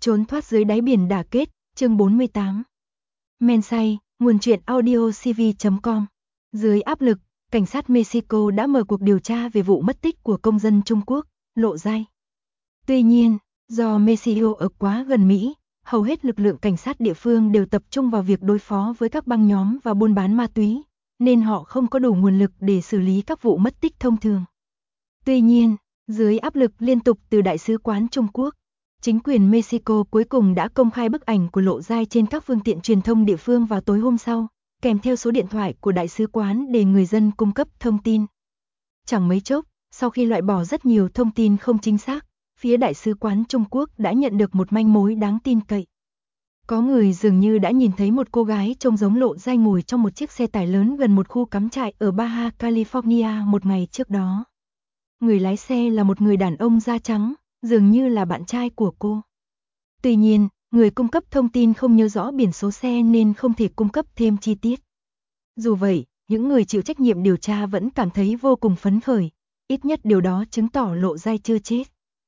Trốn thoát dưới đáy biển đả kết, chương 48. Men say, nguồn truyện audio cv.com. Dưới áp lực, cảnh sát Mexico đã mở cuộc điều tra về vụ mất tích của công dân Trung Quốc, Lộ Giai. Tuy nhiên, do Mexico ở quá gần Mỹ, hầu hết lực lượng cảnh sát địa phương đều tập trung vào việc đối phó với các băng nhóm và buôn bán ma túy, nên họ không có đủ nguồn lực để xử lý các vụ mất tích thông thường. Tuy nhiên, dưới áp lực liên tục từ Đại sứ quán Trung Quốc, chính quyền Mexico cuối cùng đã công khai bức ảnh của Lộ Giai trên các phương tiện truyền thông địa phương vào tối hôm sau, kèm theo số điện thoại của đại sứ quán để người dân cung cấp thông tin. Chẳng mấy chốc, sau khi loại bỏ rất nhiều thông tin không chính xác, phía đại sứ quán Trung Quốc đã nhận được một manh mối đáng tin cậy. Có người dường như đã nhìn thấy một cô gái trông giống Lộ Giai ngồi trong một chiếc xe tải lớn gần một khu cắm trại ở Baja California một ngày trước đó. Người lái xe là một người đàn ông da trắng, dường như là bạn trai của cô. Tuy nhiên, người cung cấp thông tin không nhớ rõ biển số xe nên không thể cung cấp thêm chi tiết. Dù vậy, những người chịu trách nhiệm điều tra vẫn cảm thấy vô cùng phấn khởi, ít nhất điều đó chứng tỏ Lộ Giai chưa chết.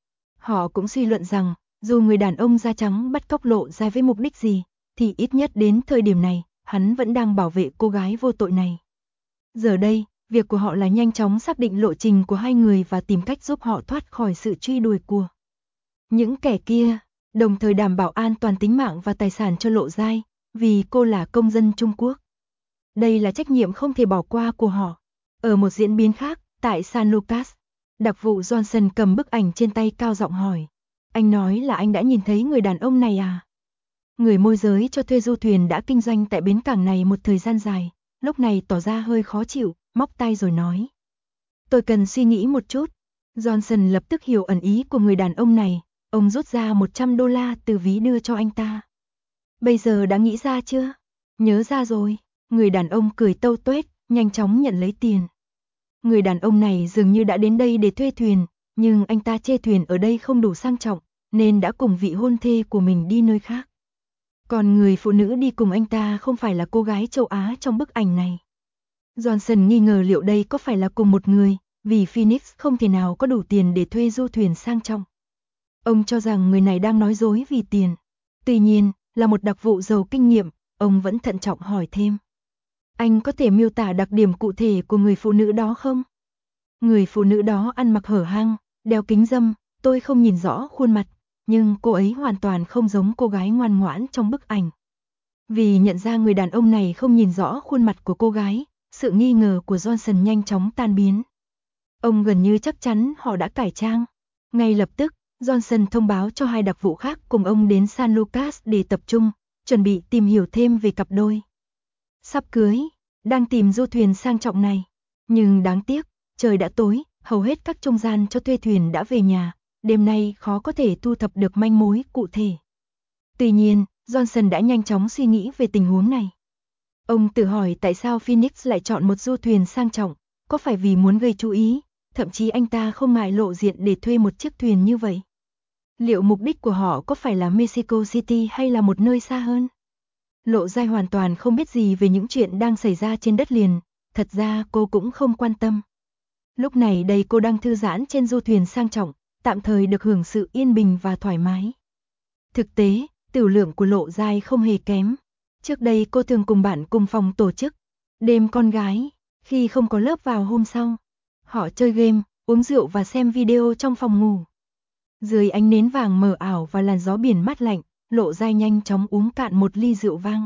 Họ cũng suy luận rằng, dù người đàn ông da trắng bắt cóc Lộ Giai với mục đích gì, thì ít nhất đến thời điểm này, hắn vẫn đang bảo vệ cô gái vô tội này. Giờ đây, việc của họ là nhanh chóng xác định lộ trình của hai người và tìm cách giúp họ thoát khỏi sự truy đuổi của những kẻ kia, đồng thời đảm bảo an toàn tính mạng và tài sản cho Lộ Giai, vì cô là công dân Trung Quốc. Đây là trách nhiệm không thể bỏ qua của họ. Ở một diễn biến khác, tại San Lucas, đặc vụ Johnson cầm bức ảnh trên tay cao giọng hỏi. Anh nói là anh đã nhìn thấy người đàn ông này à? Người môi giới cho thuê du thuyền đã kinh doanh tại bến cảng này một thời gian dài, lúc này tỏ ra hơi khó chịu, móc tay rồi nói. Tôi cần suy nghĩ một chút. Johnson lập tức hiểu ẩn ý của người đàn ông này, ông rút ra $100 từ ví đưa cho anh ta. Bây giờ đã nghĩ ra chưa? Nhớ ra rồi. Người đàn ông cười tâu tuét, nhanh chóng nhận lấy tiền. Người đàn ông này dường như đã đến đây để thuê thuyền, nhưng anh ta chê thuyền ở đây không đủ sang trọng, nên đã cùng vị hôn thê của mình đi nơi khác. Còn người phụ nữ đi cùng anh ta không phải là cô gái châu Á trong bức ảnh này. Johnson nghi ngờ liệu đây có phải là cùng một người, vì Phoenix không thể nào có đủ tiền để thuê du thuyền sang trọng. Ông cho rằng người này đang nói dối vì tiền. Tuy nhiên, là một đặc vụ giàu kinh nghiệm, ông vẫn thận trọng hỏi thêm. Anh có thể miêu tả đặc điểm cụ thể của người phụ nữ đó không? Người phụ nữ đó ăn mặc hở hang, đeo kính râm, tôi không nhìn rõ khuôn mặt, nhưng cô ấy hoàn toàn không giống cô gái ngoan ngoãn trong bức ảnh. Vì nhận ra người đàn ông này không nhìn rõ khuôn mặt của cô gái, sự nghi ngờ của Johnson nhanh chóng tan biến. Ông gần như chắc chắn họ đã cải trang. Ngay lập tức, Johnson thông báo cho hai đặc vụ khác cùng ông đến San Lucas để tập trung, chuẩn bị tìm hiểu thêm về cặp đôi sắp cưới, đang tìm du thuyền sang trọng này. Nhưng đáng tiếc, trời đã tối, hầu hết các trung gian cho thuê thuyền đã về nhà, đêm nay khó có thể thu thập được manh mối cụ thể. Tuy nhiên, Johnson đã nhanh chóng suy nghĩ về tình huống này. Ông tự hỏi tại sao Phoenix lại chọn một du thuyền sang trọng, có phải vì muốn gây chú ý, thậm chí anh ta không ngại lộ diện để thuê một chiếc thuyền như vậy. Liệu mục đích của họ có phải là Mexico City hay là một nơi xa hơn? Lộ Giai hoàn toàn không biết gì về những chuyện đang xảy ra trên đất liền, thật ra cô cũng không quan tâm. Lúc này đây cô đang thư giãn trên du thuyền sang trọng, tạm thời được hưởng sự yên bình và thoải mái. Thực tế, tiểu lượng của Lộ Giai không hề kém. Trước đây cô thường cùng bạn cùng phòng tổ chức đêm con gái, khi không có lớp vào hôm sau. Họ chơi game, uống rượu và xem video trong phòng ngủ. Dưới ánh nến vàng mờ ảo và làn gió biển mát lạnh, Lộ Giai nhanh chóng uống cạn một ly rượu vang.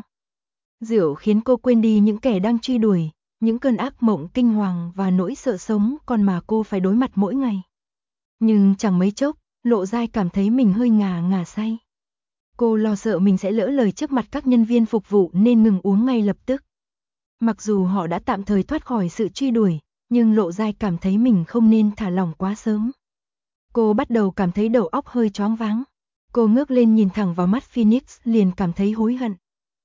Rượu khiến cô quên đi những kẻ đang truy đuổi, những cơn ác mộng kinh hoàng và nỗi sợ sống còn mà cô phải đối mặt mỗi ngày. Nhưng chẳng mấy chốc, Lộ Giai cảm thấy mình hơi ngà say. Cô lo sợ mình sẽ lỡ lời trước mặt các nhân viên phục vụ nên ngừng uống ngay lập tức. Mặc dù họ đã tạm thời thoát khỏi sự truy đuổi, nhưng Lộ Giai cảm thấy mình không nên thả lỏng quá sớm. Cô bắt đầu cảm thấy đầu óc hơi choáng váng. Cô ngước lên nhìn thẳng vào mắt Phoenix liền cảm thấy hối hận.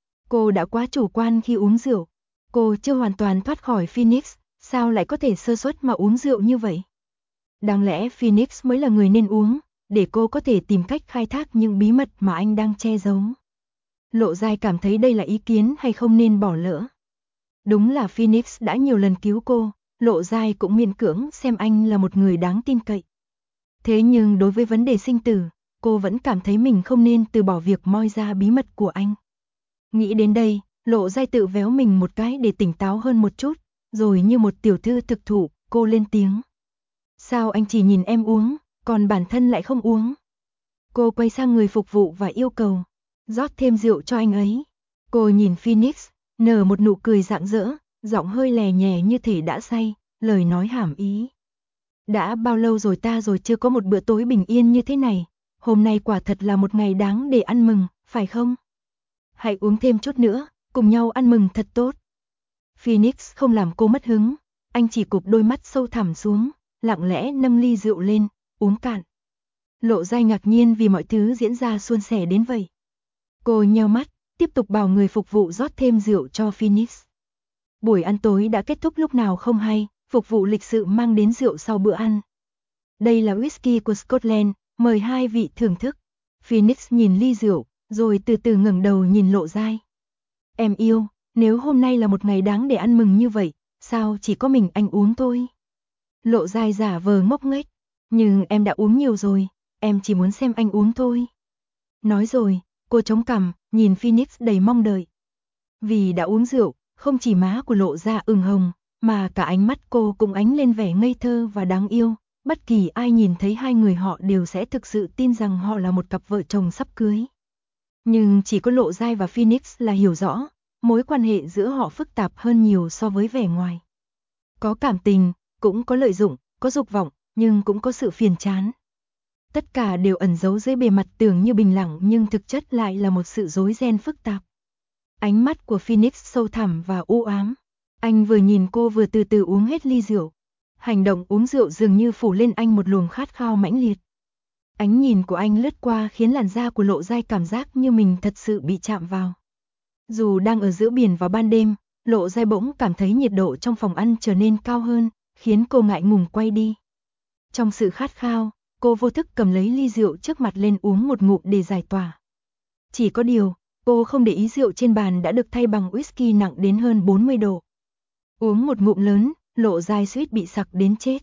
Cô đã quá chủ quan khi uống rượu. Cô chưa hoàn toàn thoát khỏi Phoenix, sao lại có thể sơ suất mà uống rượu như vậy? Đáng lẽ Phoenix mới là người nên uống, để cô có thể tìm cách khai thác những bí mật mà anh đang che giấu. Lộ Giai cảm thấy đây là ý kiến hay không nên bỏ lỡ. Đúng là Phoenix đã nhiều lần cứu cô, Lộ Giai cũng miễn cưỡng xem anh là một người đáng tin cậy. Thế nhưng đối với vấn đề sinh tử, cô vẫn cảm thấy mình không nên từ bỏ việc moi ra bí mật của anh. Nghĩ đến đây, Lộ Giai tự véo mình một cái để tỉnh táo hơn một chút, rồi như một tiểu thư thực thụ, cô lên tiếng. Sao anh chỉ nhìn em uống, còn bản thân lại không uống? Cô quay sang người phục vụ và yêu cầu, rót thêm rượu cho anh ấy. Cô nhìn Phoenix, nở một nụ cười rạng rỡ, giọng hơi lè nhè như thể đã say, lời nói hàm ý. Đã bao lâu rồi ta chưa có một bữa tối bình yên như thế này, hôm nay quả thật là một ngày đáng để ăn mừng, phải không? Hãy uống thêm chút nữa, cùng nhau ăn mừng thật tốt. Phoenix không làm cô mất hứng, anh chỉ cụp đôi mắt sâu thẳm xuống, lặng lẽ nâng ly rượu lên, uống cạn. Lộ Giai ngạc nhiên vì mọi thứ diễn ra suôn sẻ đến vậy. Cô nheo mắt, tiếp tục bảo người phục vụ rót thêm rượu cho Phoenix. Buổi ăn tối đã kết thúc lúc nào không hay, phục vụ lịch sự mang đến rượu sau bữa ăn. Đây là whisky của Scotland, mời hai vị thưởng thức. Phoenix nhìn ly rượu, rồi từ từ ngẩng đầu nhìn Lộ Giai. Em yêu, nếu hôm nay là một ngày đáng để ăn mừng như vậy, sao chỉ có mình anh uống thôi? Lộ Giai giả vờ ngốc nghếch, nhưng em đã uống nhiều rồi, em chỉ muốn xem anh uống thôi. Nói rồi, cô chống cằm, nhìn Phoenix đầy mong đợi. Vì đã uống rượu, không chỉ má của Lộ Gia ửng hồng, mà cả ánh mắt cô cũng ánh lên vẻ ngây thơ và đáng yêu. Bất kỳ ai nhìn thấy hai người họ đều sẽ thực sự tin rằng họ là một cặp vợ chồng sắp cưới. Nhưng chỉ có Lộ Giai và Phoenix là hiểu rõ, mối quan hệ giữa họ phức tạp hơn nhiều so với vẻ ngoài. Có cảm tình, cũng có lợi dụng, có dục vọng, nhưng cũng có sự phiền chán. Tất cả đều ẩn giấu dưới bề mặt tưởng như bình lặng nhưng thực chất lại là một sự rối ren phức tạp. Ánh mắt của Phoenix sâu thẳm và u ám. Anh vừa nhìn cô vừa từ từ uống hết ly rượu. Hành động uống rượu dường như phủ lên anh một luồng khát khao mãnh liệt. Ánh nhìn của anh lướt qua khiến làn da của Lộ Giai cảm giác như mình thật sự bị chạm vào. Dù đang ở giữa biển vào ban đêm, Lộ Giai bỗng cảm thấy nhiệt độ trong phòng ăn trở nên cao hơn, khiến cô ngại ngùng quay đi. Trong sự khát khao, cô vô thức cầm lấy ly rượu trước mặt lên uống một ngụm để giải tỏa. Chỉ có điều, cô không để ý rượu trên bàn đã được thay bằng whisky nặng đến hơn 40 độ. Uống một ngụm lớn, Lộ Giai suýt bị sặc đến chết.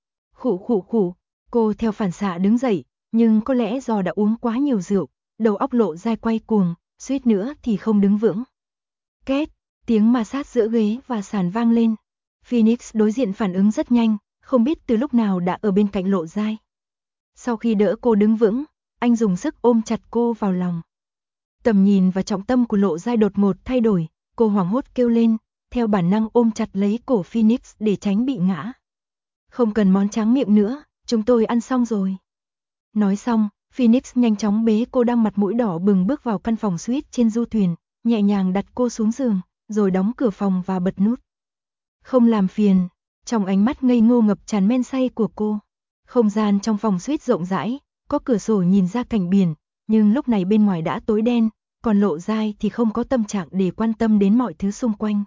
Khụ khụ khụ, cô theo phản xạ đứng dậy, nhưng có lẽ do đã uống quá nhiều rượu, đầu óc Lộ Giai quay cuồng, suýt nữa thì không đứng vững. Két, tiếng ma sát giữa ghế và sàn vang lên. Phoenix đối diện phản ứng rất nhanh, không biết từ lúc nào đã ở bên cạnh Lộ Giai. Sau khi đỡ cô đứng vững, anh dùng sức ôm chặt cô vào lòng. Tầm nhìn và trọng tâm của Lộ Giai đột ngột thay đổi, cô hoảng hốt kêu lên, theo bản năng ôm chặt lấy cổ Phoenix để tránh bị ngã. Không cần món tráng miệng nữa, chúng tôi ăn xong rồi. Nói xong, Phoenix nhanh chóng bế cô đang mặt mũi đỏ bừng bước vào căn phòng suite trên du thuyền, nhẹ nhàng đặt cô xuống giường, rồi đóng cửa phòng và bật nút. Không làm phiền, trong ánh mắt ngây ngô ngập tràn men say của cô. Không gian trong phòng suite rộng rãi, có cửa sổ nhìn ra cảnh biển, nhưng lúc này bên ngoài đã tối đen, còn Lộ Giai thì không có tâm trạng để quan tâm đến mọi thứ xung quanh.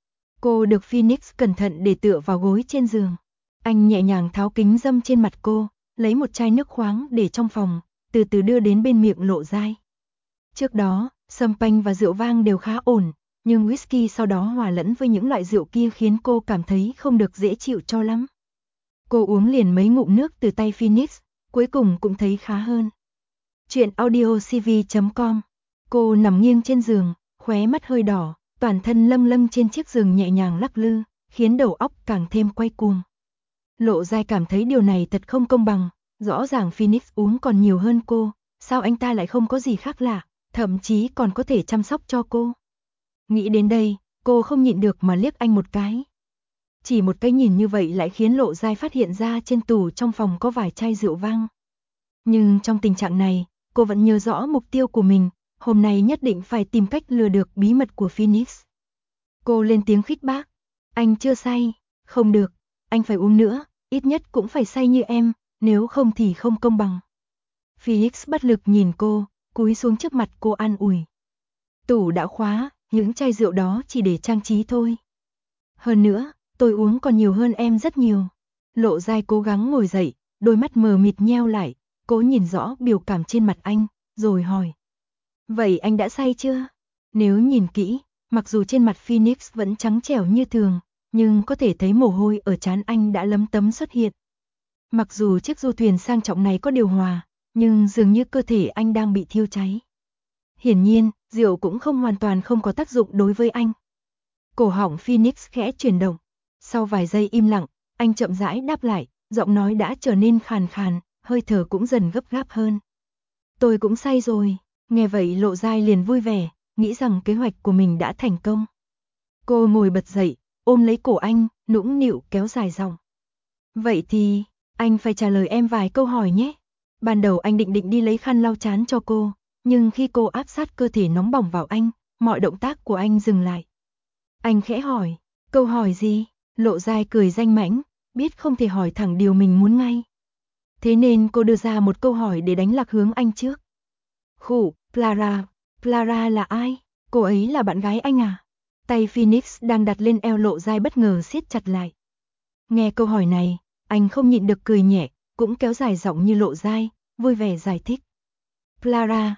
Cô được Phoenix cẩn thận để tựa vào gối trên giường. Anh nhẹ nhàng tháo kính râm trên mặt cô, lấy một chai nước khoáng để trong phòng, từ từ đưa đến bên miệng Lộ Giai. Trước đó, champagne và rượu vang đều khá ổn, nhưng whisky sau đó hòa lẫn với những loại rượu kia khiến cô cảm thấy không được dễ chịu cho lắm. Cô uống liền mấy ngụm nước từ tay Phoenix, cuối cùng cũng thấy khá hơn. Chuyện audiocv.com. Cô nằm nghiêng trên giường, khóe mắt hơi đỏ, toàn thân lâng lâng trên chiếc giường nhẹ nhàng lắc lư, khiến đầu óc càng thêm quay cuồng. Lộ Giai cảm thấy điều này thật không công bằng, rõ ràng Phoenix uống còn nhiều hơn cô, sao anh ta lại không có gì khác lạ, thậm chí còn có thể chăm sóc cho cô. Nghĩ đến đây, cô không nhịn được mà liếc anh một cái. Chỉ một cái nhìn như vậy lại khiến Lộ Giai phát hiện ra trên tủ trong phòng có vài chai rượu vang. Nhưng trong tình trạng này, cô vẫn nhớ rõ mục tiêu của mình, hôm nay nhất định phải tìm cách lừa được bí mật của Phoenix. Cô lên tiếng khích bác, anh chưa say, không được, anh phải uống nữa, ít nhất cũng phải say như em, nếu không thì không công bằng. Phoenix bất lực nhìn cô, cúi xuống trước mặt cô an ủi. Tủ đã khóa, những chai rượu đó chỉ để trang trí thôi. Hơn nữa, tôi uống còn nhiều hơn em rất nhiều. Lộ Giai cố gắng ngồi dậy, đôi mắt mờ mịt nheo lại, cố nhìn rõ biểu cảm trên mặt anh, rồi hỏi. Vậy anh đã say chưa? Nếu nhìn kỹ, mặc dù trên mặt Phoenix vẫn trắng trẻo như thường, nhưng có thể thấy mồ hôi ở trán anh đã lấm tấm xuất hiện. Mặc dù chiếc du thuyền sang trọng này có điều hòa, nhưng dường như cơ thể anh đang bị thiêu cháy. Hiển nhiên, rượu cũng không hoàn toàn không có tác dụng đối với anh. Cổ họng Phoenix khẽ chuyển động. Sau vài giây im lặng, anh chậm rãi đáp lại, giọng nói đã trở nên khàn khàn, hơi thở cũng dần gấp gáp hơn. Tôi cũng say rồi. Nghe vậy Lộ Giai liền vui vẻ, nghĩ rằng kế hoạch của mình đã thành công. Cô ngồi bật dậy, ôm lấy cổ anh, nũng nịu kéo dài giọng. Vậy thì, anh phải trả lời em vài câu hỏi nhé. Ban đầu anh định đi lấy khăn lau trán cho cô, nhưng khi cô áp sát cơ thể nóng bỏng vào anh, mọi động tác của anh dừng lại. Anh khẽ hỏi, câu hỏi gì? Lộ Giai cười danh mãnh, biết không thể hỏi thẳng điều mình muốn ngay. Thế nên cô đưa ra một câu hỏi để đánh lạc hướng anh trước. Khủ, Clara, Clara là ai? Cô ấy là bạn gái anh à? Tay Phoenix đang đặt lên eo Lộ Giai bất ngờ siết chặt lại. Nghe câu hỏi này, anh không nhịn được cười nhẹ, cũng kéo dài giọng như Lộ Giai, vui vẻ giải thích. Clara,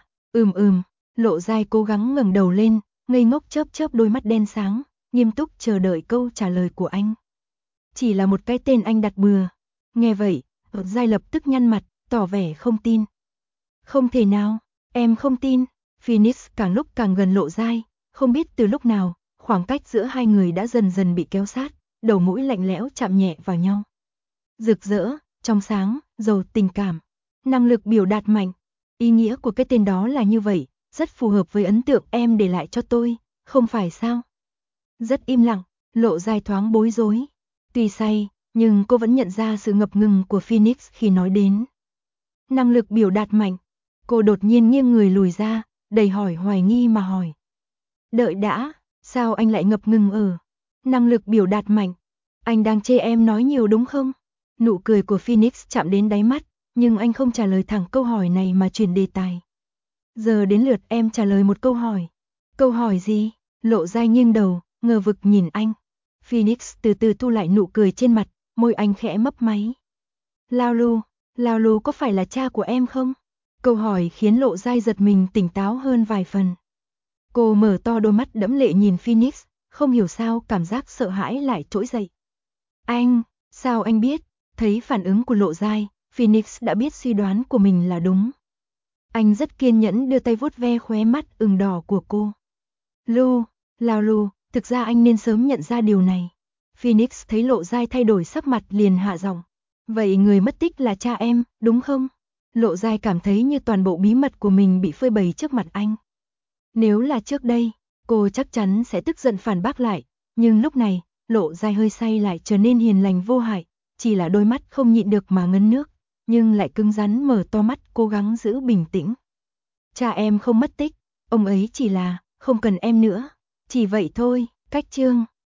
Lộ Giai cố gắng ngẩng đầu lên, ngây ngốc chớp chớp đôi mắt đen sáng, nghiêm túc chờ đợi câu trả lời của anh. Chỉ là một cái tên anh đặt bừa. Nghe vậy, Lộ Giai lập tức nhăn mặt, tỏ vẻ không tin. Không thể nào, em không tin. Phoenix càng lúc càng gần Lộ Giai, không biết từ lúc nào, khoảng cách giữa hai người đã dần dần bị kéo sát, đầu mũi lạnh lẽo chạm nhẹ vào nhau. Rực rỡ, trong sáng, giàu tình cảm, năng lực biểu đạt mạnh. Ý nghĩa của cái tên đó là như vậy, rất phù hợp với ấn tượng em để lại cho tôi, không phải sao? Rất im lặng, Lộ Giai thoáng bối rối. Tuy say, nhưng cô vẫn nhận ra sự ngập ngừng của Phoenix khi nói đến năng lực biểu đạt mạnh. Cô đột nhiên nghiêng người lùi ra, đầy hỏi hoài nghi mà hỏi. Đợi đã, sao anh lại ngập ngừng ở năng lực biểu đạt mạnh? Anh đang chê em nói nhiều đúng không? Nụ cười của Phoenix chạm đến đáy mắt, nhưng anh không trả lời thẳng câu hỏi này mà chuyển đề tài. Giờ đến lượt em trả lời một câu hỏi. Câu hỏi gì? Lộ Giai nghiêng đầu, ngờ vực nhìn anh. Phoenix từ từ thu lại nụ cười trên mặt, môi anh khẽ mấp máy. Lao Lu có phải là cha của em không? Câu hỏi khiến Lộ Giai giật mình tỉnh táo hơn vài phần. Cô mở to đôi mắt đẫm lệ nhìn Phoenix, không hiểu sao cảm giác sợ hãi lại trỗi dậy. Anh, sao anh biết? Thấy phản ứng của Lộ Giai, Phoenix đã biết suy đoán của mình là đúng. Anh rất kiên nhẫn đưa tay vuốt ve khóe mắt ửng đỏ của cô. Lao Lu, thực ra anh nên sớm nhận ra điều này. Phoenix thấy Lộ Giai thay đổi sắc mặt liền hạ giọng. Vậy người mất tích là cha em, đúng không? Lộ Giai cảm thấy như toàn bộ bí mật của mình bị phơi bày trước mặt anh. Nếu là trước đây, cô chắc chắn sẽ tức giận phản bác lại, nhưng lúc này, Lộ Giai hơi say lại trở nên hiền lành vô hại, chỉ là đôi mắt không nhịn được mà ngấn nước, nhưng lại cứng rắn mở to mắt cố gắng giữ bình tĩnh. Cha em không mất tích, ông ấy chỉ là không cần em nữa, chỉ vậy thôi. Cách chương